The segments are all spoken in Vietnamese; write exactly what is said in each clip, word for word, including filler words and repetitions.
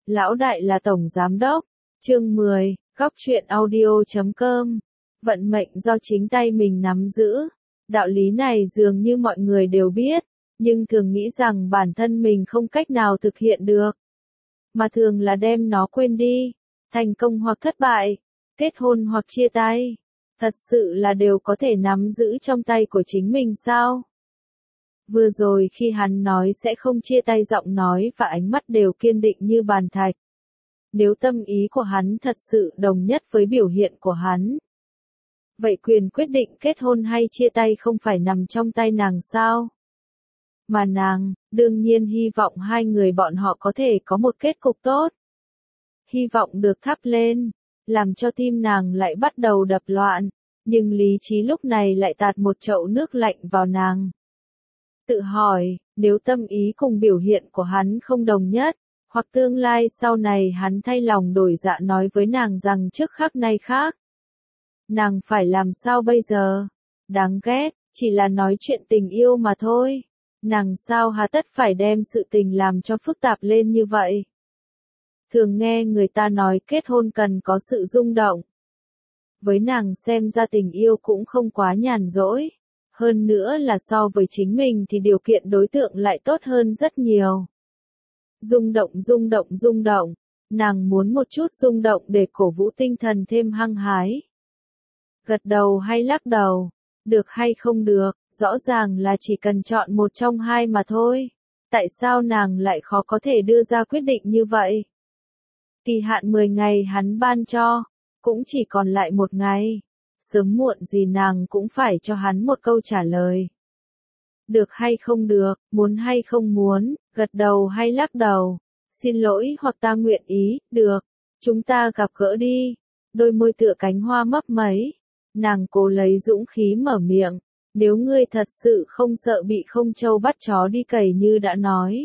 Lão đại là tổng giám đốc. Chương mười, góc truyện audio chấm com. Vận mệnh do chính tay mình nắm giữ. Đạo lý này dường như mọi người đều biết, nhưng thường nghĩ rằng bản thân mình không cách nào thực hiện được. Mà thường là đem nó quên đi. Thành công hoặc thất bại, kết hôn hoặc chia tay, thật sự là đều có thể nắm giữ trong tay của chính mình sao? Vừa rồi khi hắn nói sẽ không chia tay, giọng nói và ánh mắt đều kiên định như bàn thạch. Nếu tâm ý của hắn thật sự đồng nhất với biểu hiện của hắn, vậy quyền quyết định kết hôn hay chia tay không phải nằm trong tay nàng sao? Mà nàng, đương nhiên hy vọng hai người bọn họ có thể có một kết cục tốt. Hy vọng được thắp lên, làm cho tim nàng lại bắt đầu đập loạn, nhưng lý trí lúc này lại tạt một chậu nước lạnh vào nàng. Tự hỏi, nếu tâm ý cùng biểu hiện của hắn không đồng nhất, hoặc tương lai sau này hắn thay lòng đổi dạ nói với nàng rằng trước khắc nay khác, nàng phải làm sao bây giờ? Đáng ghét, chỉ là nói chuyện tình yêu mà thôi. Nàng sao hà tất phải đem sự tình làm cho phức tạp lên như vậy? Thường nghe người ta nói kết hôn cần có sự rung động. Với nàng xem ra tình yêu cũng không quá nhàn rỗi. Hơn nữa là so với chính mình thì điều kiện đối tượng lại tốt hơn rất nhiều. Rung động rung động rung động. Nàng muốn một chút rung động để cổ vũ tinh thần thêm hăng hái. Gật đầu hay lắc đầu? Được hay không được? Rõ ràng là chỉ cần chọn một trong hai mà thôi. Tại sao nàng lại khó có thể đưa ra quyết định như vậy? Kỳ hạn mười ngày hắn ban cho, cũng chỉ còn lại một ngày. Sớm muộn gì nàng cũng phải cho hắn một câu trả lời. Được hay không được, muốn hay không muốn, gật đầu hay lắc đầu. Xin lỗi hoặc ta nguyện ý, được. Chúng ta gặp gỡ đi. Đôi môi tựa cánh hoa mấp máy. Nàng cố lấy dũng khí mở miệng. Nếu ngươi thật sự không sợ bị không trâu bắt chó đi cày như đã nói.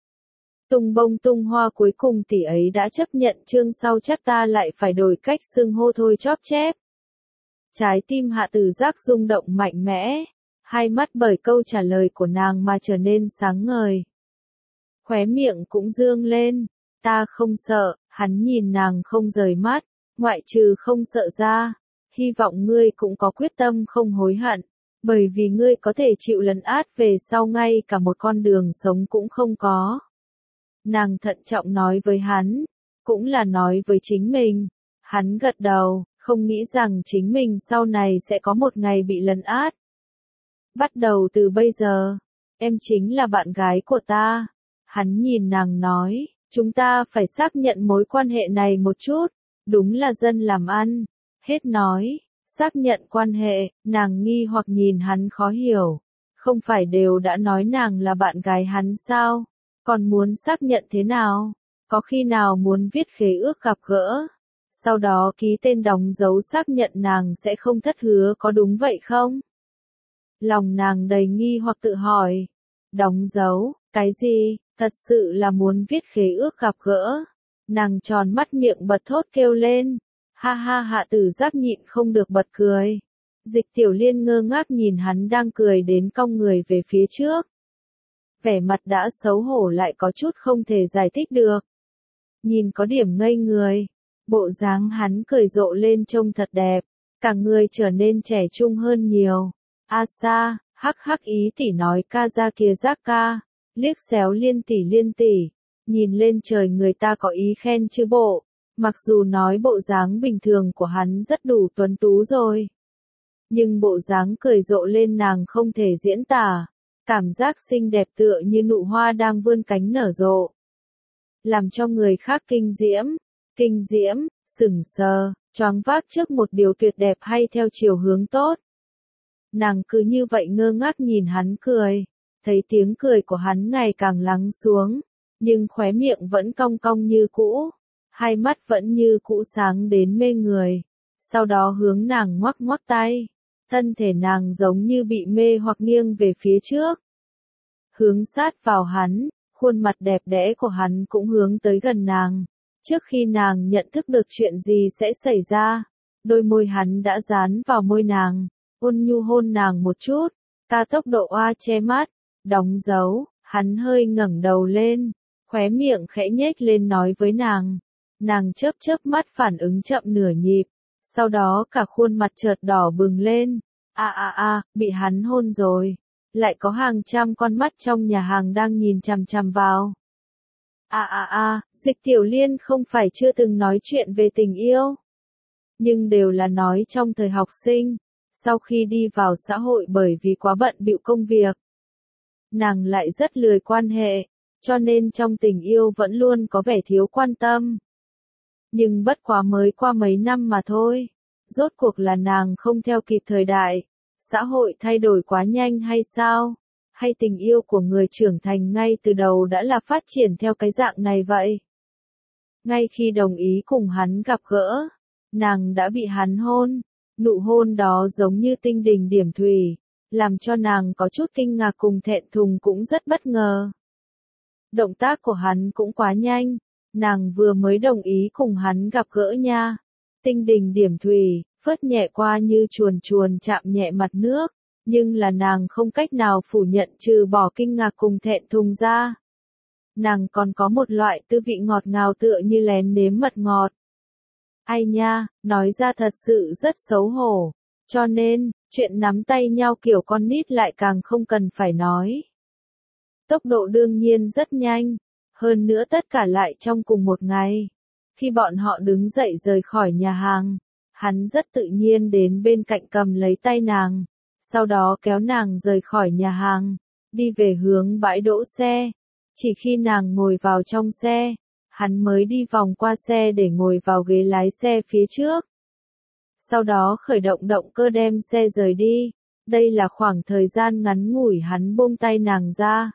Tung bông tung hoa, cuối cùng tỷ ấy đã chấp nhận, chương sau chắc ta lại phải đổi cách xưng hô thôi chóp chép. Trái tim Hạ Tử Giác rung động mạnh mẽ, hai mắt bởi câu trả lời của nàng mà trở nên sáng ngời. Khóe miệng cũng dương lên, ta không sợ, hắn nhìn nàng không rời mắt, ngoại trừ không sợ ra, hy vọng ngươi cũng có quyết tâm không hối hận, bởi vì ngươi có thể chịu lấn át về sau ngay cả một con đường sống cũng không có. Nàng thận trọng nói với hắn, cũng là nói với chính mình. Hắn gật đầu, không nghĩ rằng chính mình sau này sẽ có một ngày bị lấn át. Bắt đầu từ bây giờ, em chính là bạn gái của ta. Hắn nhìn nàng nói, chúng ta phải xác nhận mối quan hệ này một chút, đúng là dân làm ăn. Hết nói, xác nhận quan hệ, nàng nghi hoặc nhìn hắn khó hiểu. Không phải đều đã nói nàng là bạn gái hắn sao? Còn muốn xác nhận thế nào? Có khi nào muốn viết khế ước gặp gỡ? Sau đó ký tên đóng dấu xác nhận nàng sẽ không thất hứa, có đúng vậy không? Lòng nàng đầy nghi hoặc tự hỏi. Đóng dấu, cái gì? Thật sự là muốn viết khế ước gặp gỡ. Nàng tròn mắt miệng bật thốt kêu lên. Ha ha, Hạ Tử Giác nhịn không được bật cười. Dịch Tiểu Liên ngơ ngác nhìn hắn đang cười đến cong người về phía trước. Vẻ mặt đã xấu hổ lại có chút không thể giải thích được. Nhìn có điểm ngây người. Bộ dáng hắn cười rộ lên trông thật đẹp. Cả người trở nên trẻ trung hơn nhiều. A sa, hắc hắc, ý tỷ nói ca ra kia giác ca. Liếc xéo Liên tỷ Liên tỷ. Nhìn lên trời người ta có ý khen chứ bộ. Mặc dù nói bộ dáng bình thường của hắn rất đủ tuấn tú rồi. Nhưng bộ dáng cười rộ lên nàng không thể diễn tả. Cảm giác xinh đẹp tựa như nụ hoa đang vươn cánh nở rộ. Làm cho người khác kinh diễm, kinh diễm, sững sờ, choáng váng trước một điều tuyệt đẹp hay theo chiều hướng tốt. Nàng cứ như vậy ngơ ngác nhìn hắn cười, thấy tiếng cười của hắn ngày càng lắng xuống, nhưng khóe miệng vẫn cong cong như cũ, hai mắt vẫn như cũ sáng đến mê người. Sau đó hướng nàng ngoắc ngoắc tay. Thân thể nàng giống như bị mê hoặc nghiêng về phía trước. Hướng sát vào hắn, khuôn mặt đẹp đẽ của hắn cũng hướng tới gần nàng. Trước khi nàng nhận thức được chuyện gì sẽ xảy ra, đôi môi hắn đã dán vào môi nàng, ôn nhu hôn nàng một chút, ca tốc độ oa che mắt, đóng dấu, hắn hơi ngẩng đầu lên, khóe miệng khẽ nhếch lên nói với nàng. Nàng chớp chớp mắt phản ứng chậm nửa nhịp, sau đó cả khuôn mặt chợt đỏ bừng lên. A a a, bị hắn hôn rồi. Lại có hàng trăm con mắt trong nhà hàng đang nhìn chằm chằm vào. A a a, Dịch Tiểu Liên không phải chưa từng nói chuyện về tình yêu, nhưng đều là nói trong thời học sinh, sau khi đi vào xã hội bởi vì quá bận bịu công việc. Nàng lại rất lười quan hệ, cho nên trong tình yêu vẫn luôn có vẻ thiếu quan tâm. Nhưng bất quá mới qua mấy năm mà thôi, rốt cuộc là nàng không theo kịp thời đại, xã hội thay đổi quá nhanh hay sao? Hay tình yêu của người trưởng thành ngay từ đầu đã là phát triển theo cái dạng này vậy? Ngay khi đồng ý cùng hắn gặp gỡ, nàng đã bị hắn hôn, nụ hôn đó giống như tinh đỉnh điểm thủy, làm cho nàng có chút kinh ngạc cùng thẹn thùng cũng rất bất ngờ. Động tác của hắn cũng quá nhanh, nàng vừa mới đồng ý cùng hắn gặp gỡ nha. Tinh đỉnh điểm thủy, phớt nhẹ qua như chuồn chuồn chạm nhẹ mặt nước, nhưng là nàng không cách nào phủ nhận trừ bỏ kinh ngạc cùng thẹn thùng ra. Nàng còn có một loại tư vị ngọt ngào tựa như lén nếm mật ngọt. Ai nha, nói ra thật sự rất xấu hổ, cho nên, chuyện nắm tay nhau kiểu con nít lại càng không cần phải nói. Tốc độ đương nhiên rất nhanh, hơn nữa tất cả lại trong cùng một ngày. Khi bọn họ đứng dậy rời khỏi nhà hàng, hắn rất tự nhiên đến bên cạnh cầm lấy tay nàng, sau đó kéo nàng rời khỏi nhà hàng, đi về hướng bãi đỗ xe. Chỉ khi nàng ngồi vào trong xe, hắn mới đi vòng qua xe để ngồi vào ghế lái xe phía trước. Sau đó khởi động động cơ đem xe rời đi. Đây là khoảng thời gian ngắn ngủi hắn buông tay nàng ra.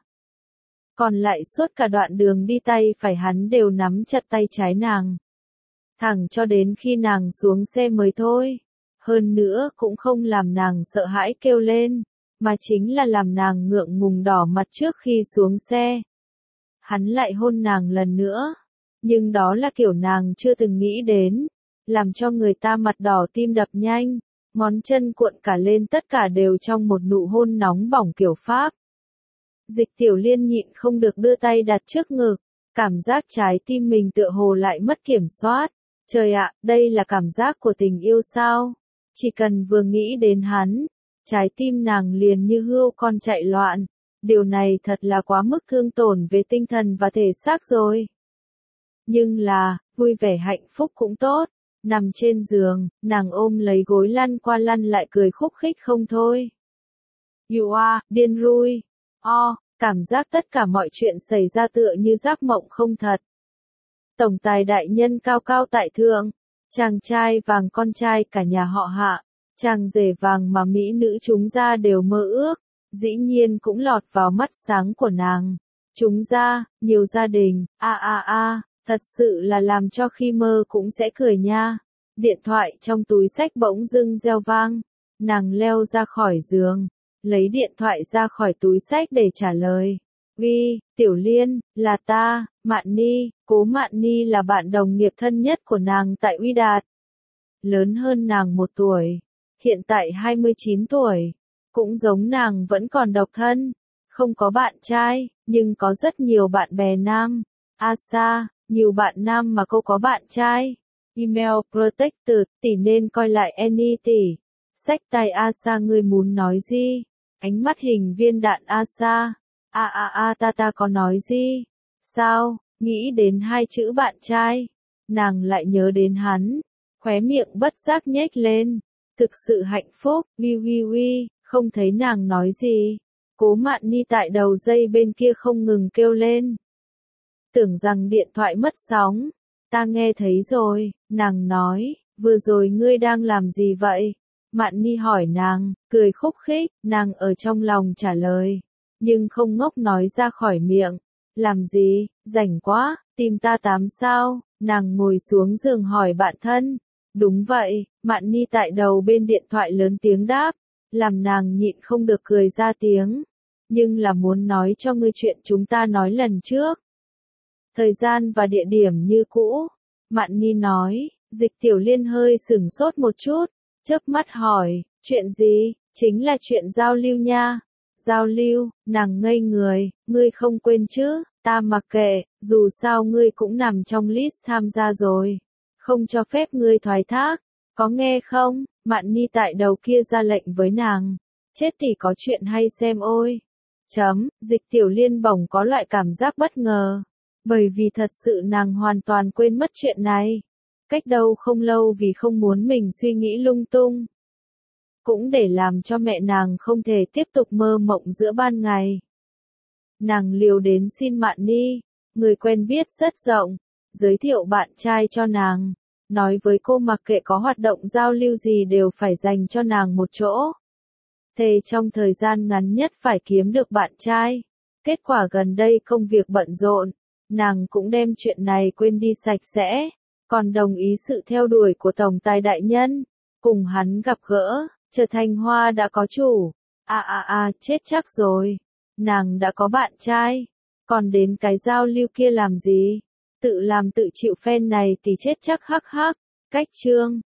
Còn lại suốt cả đoạn đường đi tay phải hắn đều nắm chặt tay trái nàng. Thẳng cho đến khi nàng xuống xe mới thôi. Hơn nữa cũng không làm nàng sợ hãi kêu lên, mà chính là làm nàng ngượng ngùng đỏ mặt trước khi xuống xe. Hắn lại hôn nàng lần nữa, nhưng đó là kiểu nàng chưa từng nghĩ đến, làm cho người ta mặt đỏ tim đập nhanh, ngón chân cuộn cả lên tất cả đều trong một nụ hôn nóng bỏng kiểu Pháp. Dịch Tiểu Liên nhịn không được đưa tay đặt trước ngực, cảm giác trái tim mình tựa hồ lại mất kiểm soát. Trời ạ, đây là cảm giác của tình yêu sao? Chỉ cần vừa nghĩ đến hắn, trái tim nàng liền như hươu con chạy loạn. Điều này thật là quá mức thương tổn về tinh thần và thể xác rồi. Nhưng là, vui vẻ hạnh phúc cũng tốt. Nằm trên giường, nàng ôm lấy gối lăn qua lăn lại cười khúc khích không thôi. You are, điên rui. O, cảm giác tất cả mọi chuyện xảy ra tựa như giấc mộng không thật. Tổng tài đại nhân cao cao tại thượng, chàng trai vàng con trai cả nhà họ Hạ, chàng rể vàng mà mỹ nữ chúng ra đều mơ ước, dĩ nhiên cũng lọt vào mắt sáng của nàng. Chúng ra, nhiều gia đình, a a a, thật sự là làm cho khi mơ cũng sẽ cười nha. Điện thoại trong túi xách bỗng dưng reo vang, nàng leo ra khỏi giường, lấy điện thoại ra khỏi túi xách để trả lời. Uy, Tiểu Liên, là ta, Mạn Ni. Cố Mạn Ni là bạn đồng nghiệp thân nhất của nàng tại Uy Đạt. Lớn hơn nàng một tuổi, hiện tại hai mươi chín tuổi, cũng giống nàng vẫn còn độc thân, không có bạn trai, nhưng có rất nhiều bạn bè nam. Asa, nhiều bạn nam mà cô có bạn trai. Email Protector, tỷ nên coi lại Annie tỷ. Xách tay Asa ngươi muốn nói gì? Ánh mắt hình viên đạn Asa. A a a ta ta có nói gì? Sao? Nghĩ đến hai chữ bạn trai. Nàng lại nhớ đến hắn. Khóe miệng bất giác nhếch lên. Thực sự hạnh phúc. Wi wi wi, không thấy nàng nói gì. Cố Mạn Ni tại đầu dây bên kia không ngừng kêu lên. Tưởng rằng điện thoại mất sóng. Ta nghe thấy rồi, nàng nói, vừa rồi ngươi đang làm gì vậy? Mạn Ni hỏi nàng, cười khúc khích, nàng ở trong lòng trả lời, nhưng không ngốc nói ra khỏi miệng. Làm gì, rảnh quá, tìm ta tám sao? Nàng ngồi xuống giường hỏi bạn thân. Đúng vậy, Mạn Ni tại đầu bên điện thoại lớn tiếng đáp, làm nàng nhịn không được cười ra tiếng. Nhưng là muốn nói cho ngươi chuyện chúng ta nói lần trước. Thời gian và địa điểm như cũ. Mạn Ni nói, Dịch Tiểu Liên hơi sửng sốt một chút, chớp mắt hỏi, chuyện gì? Chính là chuyện giao lưu nha. Giao lưu, nàng ngây người, ngươi không quên chứ? Ta mặc kệ, dù sao ngươi cũng nằm trong list tham gia rồi. Không cho phép ngươi thoái thác. Có nghe không? Mạn Ni tại đầu kia ra lệnh với nàng. Chết thì có chuyện hay xem ôi. Chấm, Dịch Tiểu Liên bỗng có loại cảm giác bất ngờ. Bởi vì thật sự nàng hoàn toàn quên mất chuyện này. Cách đâu không lâu vì không muốn mình suy nghĩ lung tung. Cũng để làm cho mẹ nàng không thể tiếp tục mơ mộng giữa ban ngày. Nàng liều đến xin Mạn Ni, người quen biết rất rộng, giới thiệu bạn trai cho nàng. Nói với cô mặc kệ có hoạt động giao lưu gì đều phải dành cho nàng một chỗ. Thề trong thời gian ngắn nhất phải kiếm được bạn trai. Kết quả gần đây công việc bận rộn, nàng cũng đem chuyện này quên đi sạch sẽ, còn đồng ý sự theo đuổi của tổng tài đại nhân, cùng hắn gặp gỡ, trở thành hoa đã có chủ. À à à, chết chắc rồi, nàng đã có bạn trai, còn đến cái giao lưu kia làm gì? Tự làm tự chịu phen này thì chết chắc hắc hắc. Cách chương